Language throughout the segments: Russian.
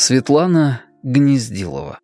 Светлана Гнездилова.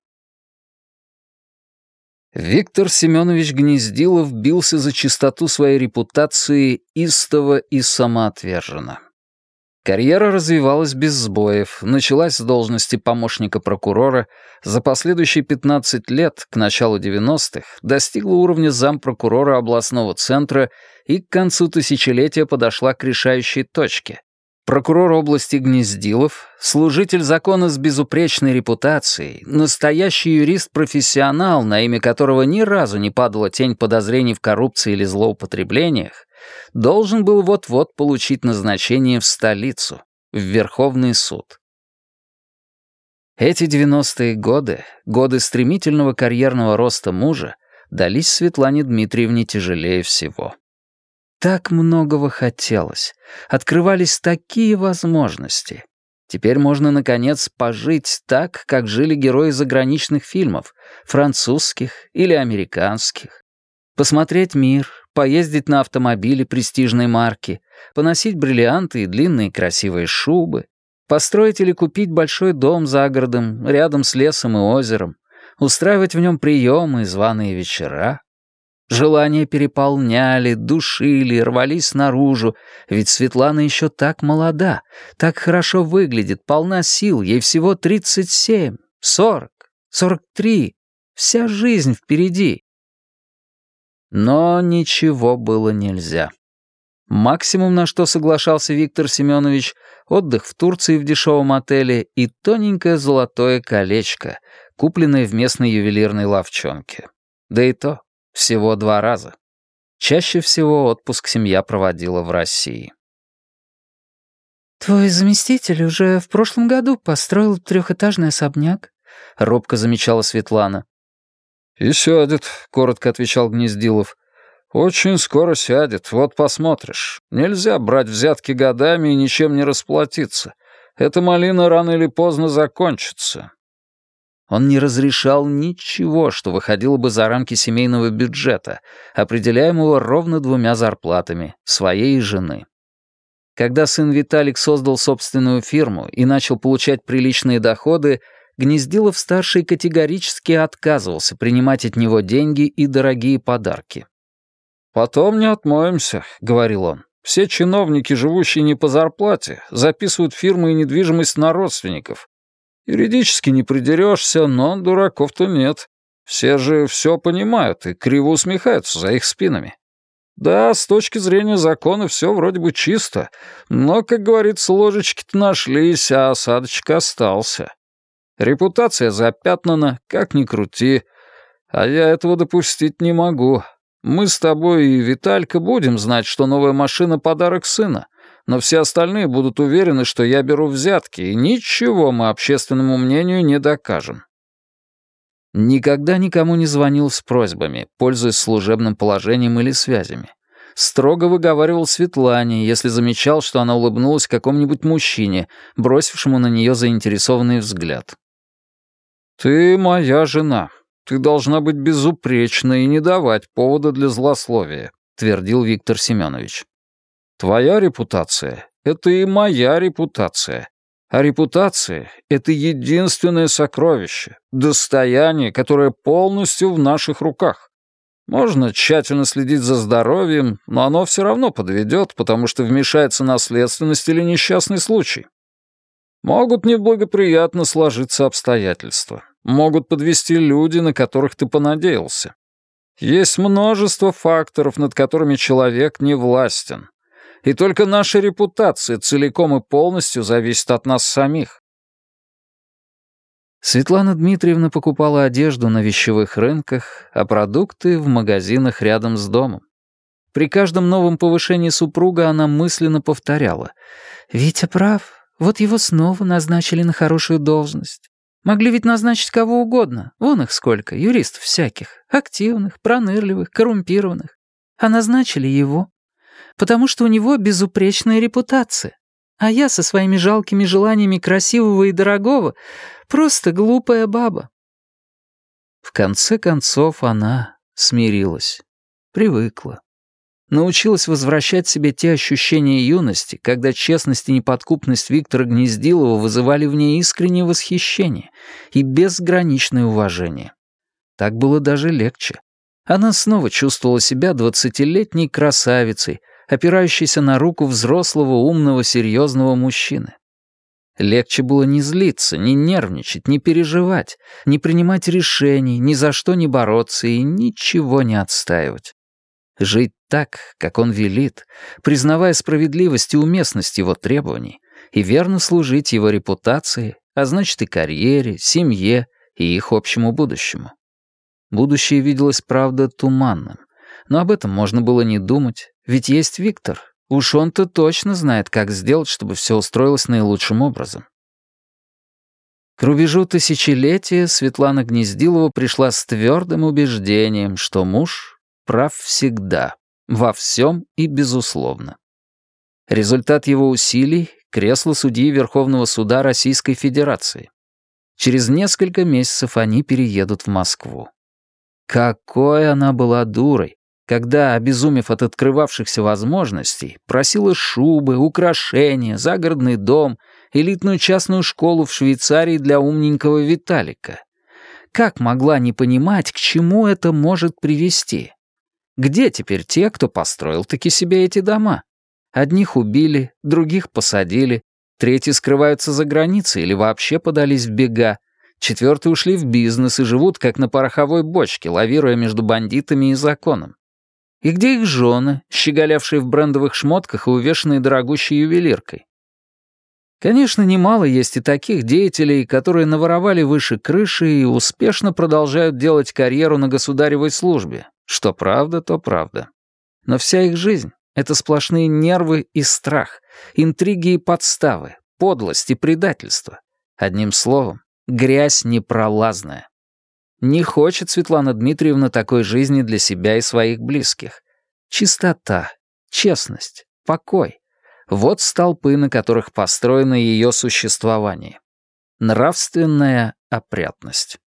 Виктор Семенович Гнездилов бился за чистоту своей репутации истово и самоотверженно. Карьера развивалась без сбоев, началась с должности помощника прокурора, за последующие 15 лет, к началу 90-х, достигла уровня зампрокурора областного центра и к концу тысячелетия подошла к решающей точке. Прокурор области Гнездилов, служитель закона с безупречной репутацией, настоящий юрист-профессионал, на имя которого ни разу не падала тень подозрений в коррупции или злоупотреблениях, должен был вот-вот получить назначение в столицу, в Верховный суд. Эти 90-е годы, годы стремительного карьерного роста мужа, дались Светлане Дмитриевне тяжелее всего. Так многого хотелось, открывались такие возможности. Теперь можно, наконец, пожить так, как жили герои заграничных фильмов, французских или американских. Посмотреть мир, поездить на автомобиле престижной марки, поносить бриллианты и длинные красивые шубы, построить или купить большой дом за городом, рядом с лесом и озером, устраивать в нем приемы и званые вечера. Желания переполняли, душили, рвались наружу, ведь Светлана еще так молода, так хорошо выглядит, полна сил, ей всего 37, 40, 43, вся жизнь впереди. Но ничего было нельзя. Максимум, на что соглашался Виктор Семенович, отдых в Турции в дешевом отеле и тоненькое золотое колечко, купленное в местной ювелирной лавчонке. Да и то всего 2 раза. Чаще всего отпуск семья проводила в России. «Твой заместитель уже в прошлом году построил 3-этажный особняк», — робко замечала Светлана. «И сядет», — коротко отвечал Гнездилов. «Очень скоро сядет, вот посмотришь. Нельзя брать взятки годами и ничем не расплатиться. Эта малина рано или поздно закончится». Он не разрешал ничего, что выходило бы за рамки семейного бюджета, определяемого ровно 2 зарплатами, своей и жены. Когда сын Виталик создал собственную фирму и начал получать приличные доходы, Гнездилов-старший категорически отказывался принимать от него деньги и дорогие подарки. «Потом не отмоемся», — говорил он. «Все чиновники, живущие не по зарплате, записывают фирмы и недвижимость на родственников. Юридически не придерешься, но дураков-то нет. Все же все понимают и криво усмехаются за их спинами. Да, с точки зрения закона все вроде бы чисто, но, как говорится, ложечки-то нашлись, а осадочек остался. Репутация запятнана, как ни крути. А я этого допустить не могу. Мы с тобой и Виталька будем знать, что новая машина — подарок сына, но все остальные будут уверены, что я беру взятки, и ничего мы общественному мнению не докажем». Никогда никому не звонил с просьбами, пользуясь служебным положением или связями. Строго выговаривал Светлане, если замечал, что она улыбнулась какому-нибудь мужчине, бросившему на нее заинтересованный взгляд. «Ты моя жена. Ты должна быть безупречна и не давать повода для злословия», — твердил Виктор Семенович. «Твоя репутация — это и моя репутация. А репутация — это единственное сокровище, достояние, которое полностью в наших руках. Можно тщательно следить за здоровьем, но оно все равно подведет, потому что вмешается наследственность или несчастный случай. Могут неблагоприятно сложиться обстоятельства. Могут подвести люди, на которых ты понадеялся. Есть множество факторов, над которыми человек не властен. И только наша репутация целиком и полностью зависит от нас самих». Светлана Дмитриевна покупала одежду на вещевых рынках, а продукты в магазинах рядом с домом. При каждом новом повышении супруга она мысленно повторяла: «Витя прав, вот его снова назначили на хорошую должность. Могли ведь назначить кого угодно, вон их сколько, юристов всяких, активных, пронырливых, коррумпированных. А назначили его, потому что у него безупречная репутация. А я со своими жалкими желаниями красивого и дорогого просто глупая баба». В конце концов она смирилась, привыкла. Научилась возвращать себе те ощущения юности, когда честность и неподкупность Виктора Гнездилова вызывали в ней искреннее восхищение и безграничное уважение. Так было даже легче. Она снова чувствовала себя 20-летней красавицей, опирающейся на руку взрослого, умного, серьезного мужчины. Легче было не злиться, не нервничать, не переживать, не принимать решений, ни за что не бороться и ничего не отстаивать. Жить так, как он велит, признавая справедливость и уместность его требований, и верно служить его репутации, а значит и карьере, семье и их общему будущему. Будущее виделось, правда, туманным, но об этом можно было не думать, ведь есть Виктор. Уж он-то точно знает, как сделать, чтобы все устроилось наилучшим образом. К рубежу тысячелетия Светлана Гнездилова пришла с твердым убеждением, что муж прав всегда, во всем и безусловно. Результат его усилий — кресло судьи Верховного суда Российской Федерации. Через несколько месяцев они переедут в Москву. Какой она была дурой, когда, обезумев от открывавшихся возможностей, просила шубы, украшения, загородный дом, элитную частную школу в Швейцарии для умненького Виталика. Как могла не понимать, к чему это может привести? Где теперь те, кто построил-таки себе эти дома? Одних убили, других посадили, третьи скрываются за границей или вообще подались в бега, четвертые ушли в бизнес и живут как на пороховой бочке, лавируя между бандитами и законом. И где их жены, щеголявшие в брендовых шмотках и увешанные дорогущей ювелиркой? Конечно, немало есть и таких деятелей, которые наворовали выше крыши и успешно продолжают делать карьеру на государевой службе. Что правда, то правда. Но вся их жизнь — это сплошные нервы и страх, интриги и подставы, подлость и предательство. Одним словом, грязь непролазная. Не хочет Светлана Дмитриевна такой жизни для себя и своих близких. Чистота, честность, покой — вот столпы, на которых построено ее существование. Нравственная опрятность.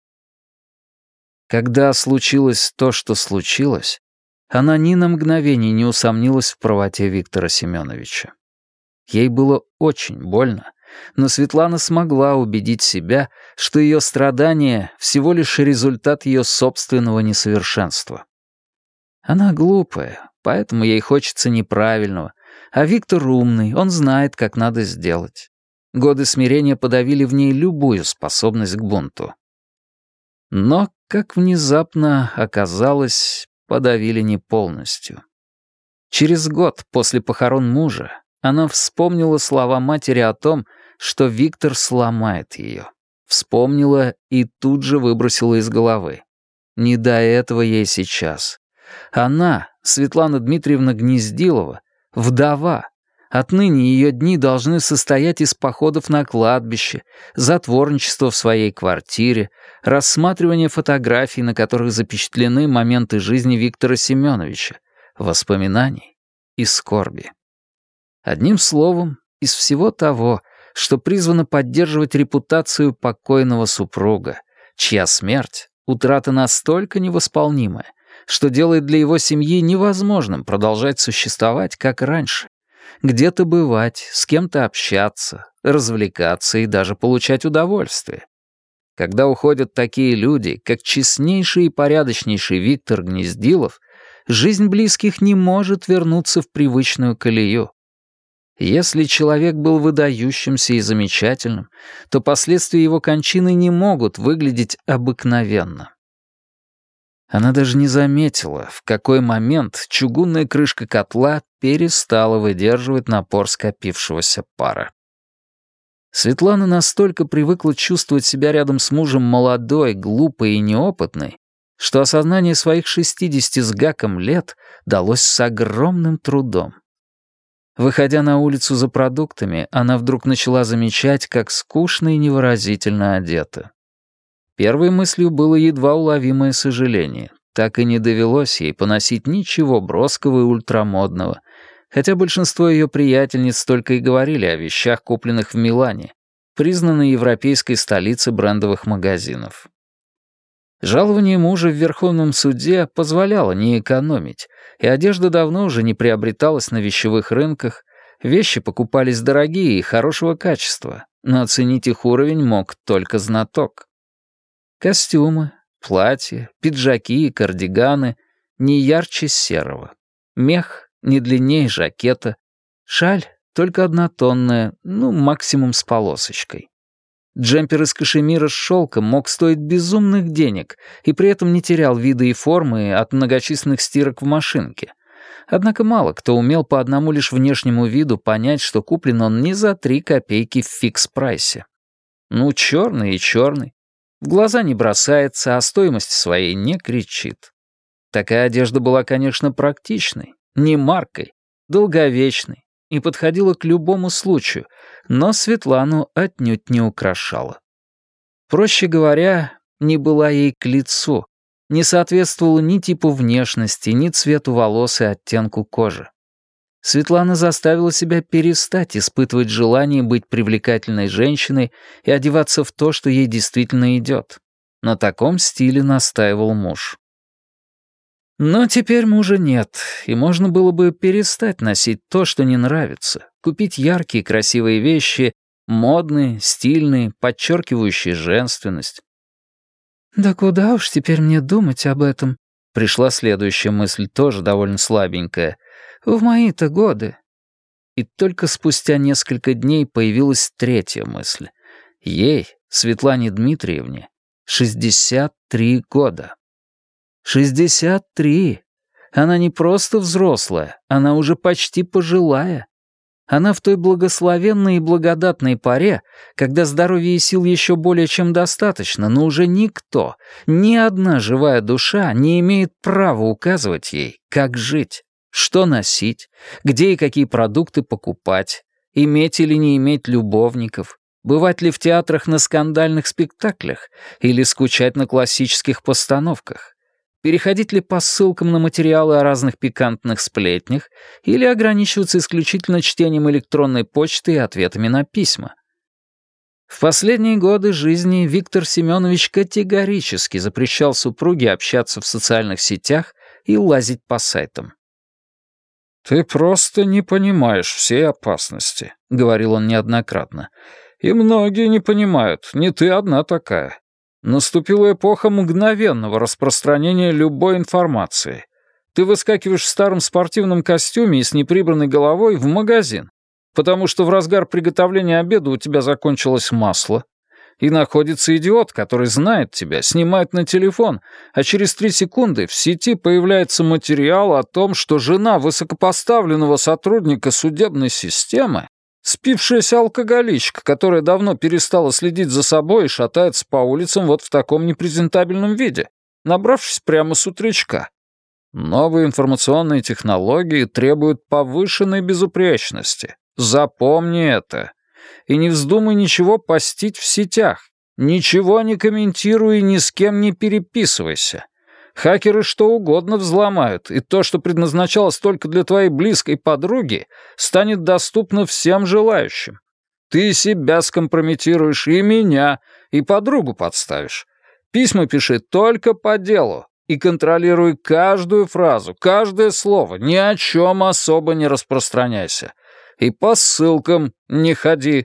Когда случилось то, что случилось, она ни на мгновение не усомнилась в правоте Виктора Семеновича. Ей было очень больно, но Светлана смогла убедить себя, что ее страдания — всего лишь результат ее собственного несовершенства. Она глупая, поэтому ей хочется неправильного, а Виктор умный, он знает, как надо сделать. Годы смирения подавили в ней любую способность к бунту. Но, как внезапно оказалось, подавили не полностью. Через год после похорон мужа она вспомнила слова матери о том, что Виктор сломает ее. Вспомнила и тут же выбросила из головы. Не до этого ей сейчас. Она, Светлана Дмитриевна Гнездилова, вдова. Отныне ее дни должны состоять из походов на кладбище, затворничества в своей квартире, рассматривания фотографий, на которых запечатлены моменты жизни Виктора Семеновича, воспоминаний и скорби. Одним словом, из всего того, что призвано поддерживать репутацию покойного супруга, чья смерть — утрата настолько невосполнимая, что делает для его семьи невозможным продолжать существовать, как раньше. Где-то бывать, с кем-то общаться, развлекаться и даже получать удовольствие. Когда уходят такие люди, как честнейший и порядочнейший Виктор Гнездилов, жизнь близких не может вернуться в привычную колею. Если человек был выдающимся и замечательным, то последствия его кончины не могут выглядеть обыкновенно. Она даже не заметила, в какой момент чугунная крышка котла перестала выдерживать напор скопившегося пара. Светлана настолько привыкла чувствовать себя рядом с мужем молодой, глупой и неопытной, что осознание своих 60 с гаком лет далось с огромным трудом. Выходя на улицу за продуктами, она вдруг начала замечать, как скучно и невыразительно одета. Первой мыслью было едва уловимое сожаление. Так и не довелось ей поносить ничего броского и ультрамодного, хотя большинство ее приятельниц только и говорили о вещах, купленных в Милане, признанной европейской столице брендовых магазинов. Жалование мужа в Верховном суде позволяло не экономить, и одежда давно уже не приобреталась на вещевых рынках, вещи покупались дорогие и хорошего качества, но оценить их уровень мог только знаток. Костюмы, платья, пиджаки и кардиганы не ярче серого. Мех не длиннее жакета. Шаль только однотонная, максимум с полосочкой. Джемпер из кашемира с шелком мог стоить безумных денег и при этом не терял вида и формы от многочисленных стирок в машинке. Однако мало кто умел по одному лишь внешнему виду понять, что куплен он не за 3 копейки в фикс-прайсе. Черный и черный. В глаза не бросается, а стоимости своей не кричит. Такая одежда была, конечно, практичной, не маркой, долговечной и подходила к любому случаю, но Светлану отнюдь не украшала. Проще говоря, не была ей к лицу, не соответствовала ни типу внешности, ни цвету волос и оттенку кожи. Светлана заставила себя перестать испытывать желание быть привлекательной женщиной и одеваться в то, что ей действительно идет. На таком стиле настаивал муж. Но теперь мужа нет, и можно было бы перестать носить то, что не нравится, купить яркие красивые вещи, модные, стильные, подчеркивающие женственность. «Да куда уж теперь мне думать об этом?» Пришла следующая мысль, тоже довольно слабенькая. «В мои-то годы». И только спустя несколько дней появилась третья мысль. Ей, Светлане Дмитриевне, 63 года. 63. Она не просто взрослая, она уже почти пожилая. Она в той благословенной и благодатной поре, когда здоровья и сил еще более чем достаточно, но уже никто, ни одна живая душа не имеет права указывать ей, как жить, что носить, где и какие продукты покупать, иметь или не иметь любовников, бывать ли в театрах на скандальных спектаклях или скучать на классических постановках. Переходить ли по ссылкам на материалы о разных пикантных сплетнях или ограничиваться исключительно чтением электронной почты и ответами на письма? В последние годы жизни Виктор Семенович категорически запрещал супруге общаться в социальных сетях и лазить по сайтам. «Ты просто не понимаешь всей опасности», — говорил он неоднократно. «И многие не понимают, не ты одна такая. Наступила эпоха мгновенного распространения любой информации. Ты выскакиваешь в старом спортивном костюме и с неприбранной головой в магазин, потому что в разгар приготовления обеда у тебя закончилось масло, и находится идиот, который знает тебя, снимает на телефон, а через 3 секунды в сети появляется материал о том, что жена высокопоставленного сотрудника судебной системы спившаяся алкоголичка, которая давно перестала следить за собой и шатается по улицам вот в таком непрезентабельном виде, набравшись прямо с утречка. Новые информационные технологии требуют повышенной безупречности. Запомни это. И не вздумай ничего постить в сетях. Ничего не комментируй и ни с кем не переписывайся. Хакеры что угодно взломают, и то, что предназначалось только для твоей близкой подруги, станет доступно всем желающим. Ты себя скомпрометируешь, и меня, и подругу подставишь. Письма пиши только по делу, и контролируй каждую фразу, каждое слово, ни о чем особо не распространяйся. И по ссылкам не ходи».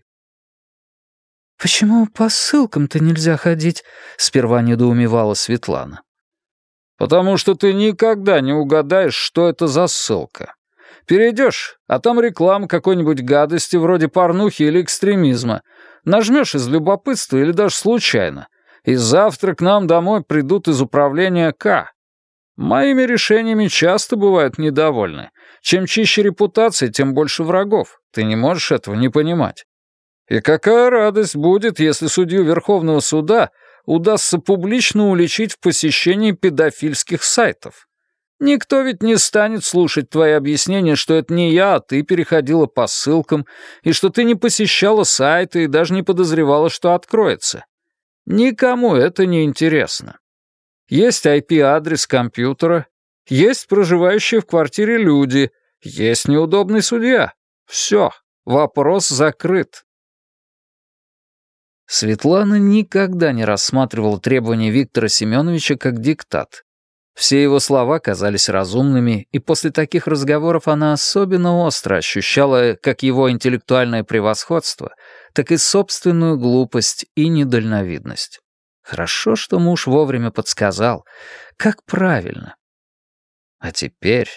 «Почему по ссылкам-то нельзя ходить?» — сперва недоумевала Светлана. «Потому что ты никогда не угадаешь, что это за ссылка. Перейдешь, а там реклама какой-нибудь гадости вроде порнухи или экстремизма. Нажмешь из любопытства или даже случайно, и завтра к нам домой придут из управления К. Моими решениями часто бывают недовольны. Чем чище репутация, тем больше врагов. Ты не можешь этого не понимать. И какая радость будет, если судью Верховного суда удастся публично уличить в посещении педофильских сайтов. Никто ведь не станет слушать твои объяснения, что это не я, а ты переходила по ссылкам, и что ты не посещала сайты и даже не подозревала, что откроется. Никому это не интересно. Есть IP-адрес компьютера, есть проживающие в квартире люди, есть неудобный судья. Все, вопрос закрыт. Светлана никогда не рассматривала требования Виктора Семеновича как диктат. Все его слова казались разумными, и после таких разговоров она особенно остро ощущала как его интеллектуальное превосходство, так и собственную глупость и недальновидность. Хорошо, что муж вовремя подсказал, как правильно. А теперь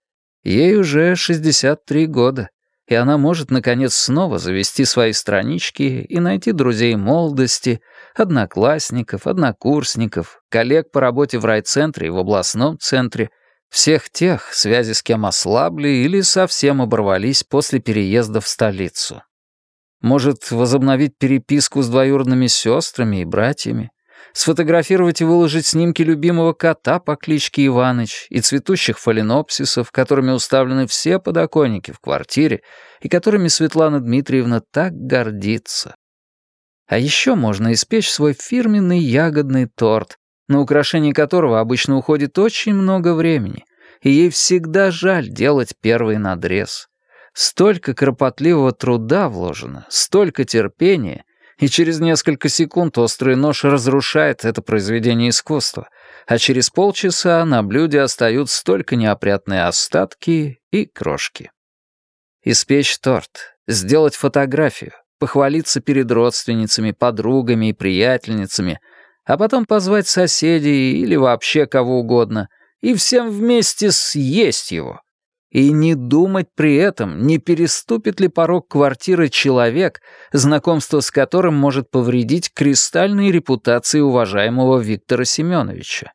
ей уже 63 года, и она может, наконец, снова завести свои странички и найти друзей молодости, одноклассников, однокурсников, коллег по работе в райцентре и в областном центре, всех тех, связи с кем ослабли или совсем оборвались после переезда в столицу. Может, возобновить переписку с двоюродными сестрами и братьями, сфотографировать и выложить снимки любимого кота по кличке Иваныч и цветущих фаленопсисов, которыми уставлены все подоконники в квартире и которыми Светлана Дмитриевна так гордится. А еще можно испечь свой фирменный ягодный торт, на украшение которого обычно уходит очень много времени, и ей всегда жаль делать первый надрез. Столько кропотливого труда вложено, столько терпения, и через несколько секунд острый нож разрушает это произведение искусства, а через полчаса на блюде остаются только неопрятные остатки и крошки. Испечь торт, сделать фотографию, похвалиться перед родственницами, подругами и приятельницами, а потом позвать соседей или вообще кого угодно, и всем вместе съесть его. И не думать при этом, не переступит ли порог квартиры человек, знакомство с которым может повредить кристальной репутации уважаемого Виктора Семеновича.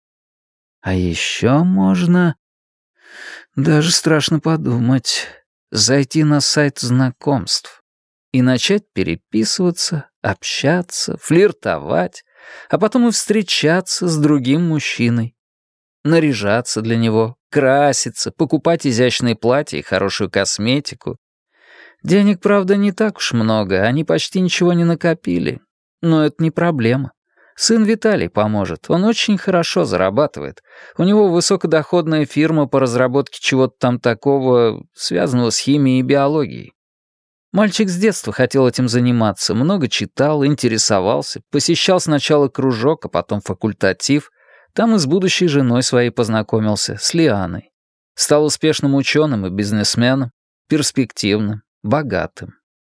А еще можно, даже страшно подумать, зайти на сайт знакомств и начать переписываться, общаться, флиртовать, а потом и встречаться с другим мужчиной. Наряжаться для него, краситься, покупать изящные платья и хорошую косметику. Денег, правда, не так уж много, они почти ничего не накопили. Но это не проблема. Сын Виталий поможет, он очень хорошо зарабатывает. У него высокодоходная фирма по разработке чего-то там такого, связанного с химией и биологией. Мальчик с детства хотел этим заниматься, много читал, интересовался, посещал сначала кружок, а потом факультатив. Там и с будущей женой своей познакомился, с Лианой. Стал успешным ученым и бизнесменом, перспективным, богатым.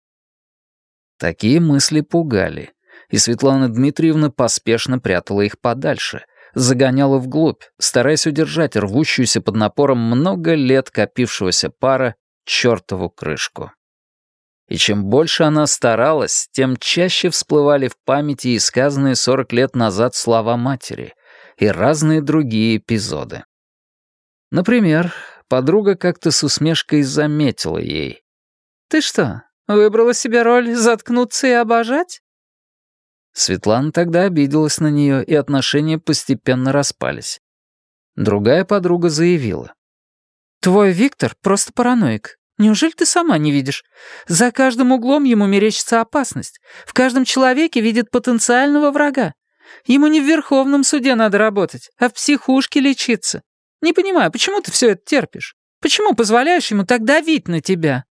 Такие мысли пугали, и Светлана Дмитриевна поспешно прятала их подальше, загоняла вглубь, стараясь удержать рвущуюся под напором много лет копившегося пара чертову крышку. И чем больше она старалась, тем чаще всплывали в памяти и сказанные 40 лет назад слова матери — и разные другие эпизоды. Например, подруга как-то с усмешкой заметила ей. «Ты что, выбрала себе роль заткнуться и обожать?» Светлана тогда обиделась на нее, и отношения постепенно распались. Другая подруга заявила. «Твой Виктор просто параноик. Неужели ты сама не видишь? За каждым углом ему мерещится опасность. В каждом человеке видит потенциального врага. Ему не в Верховном суде надо работать, а в психушке лечиться. Не понимаю, почему ты все это терпишь? Почему позволяешь ему так давить на тебя?»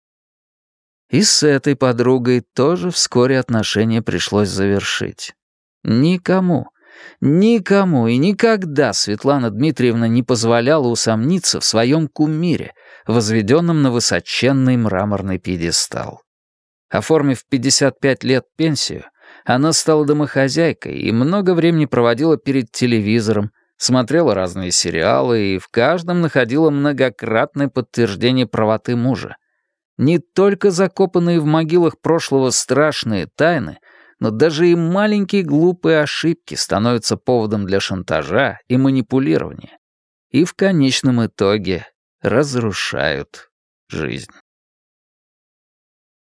И с этой подругой тоже вскоре отношения пришлось завершить. Никому и никогда Светлана Дмитриевна не позволяла усомниться в своем кумире, возведенном на высоченный мраморный пьедестал. Оформив в 55 лет пенсию, она стала домохозяйкой и много времени проводила перед телевизором, смотрела разные сериалы и в каждом находила многократное подтверждение правоты мужа. Не только закопанные в могилах прошлого страшные тайны, но даже и маленькие глупые ошибки становятся поводом для шантажа и манипулирования. И в конечном итоге разрушают жизнь.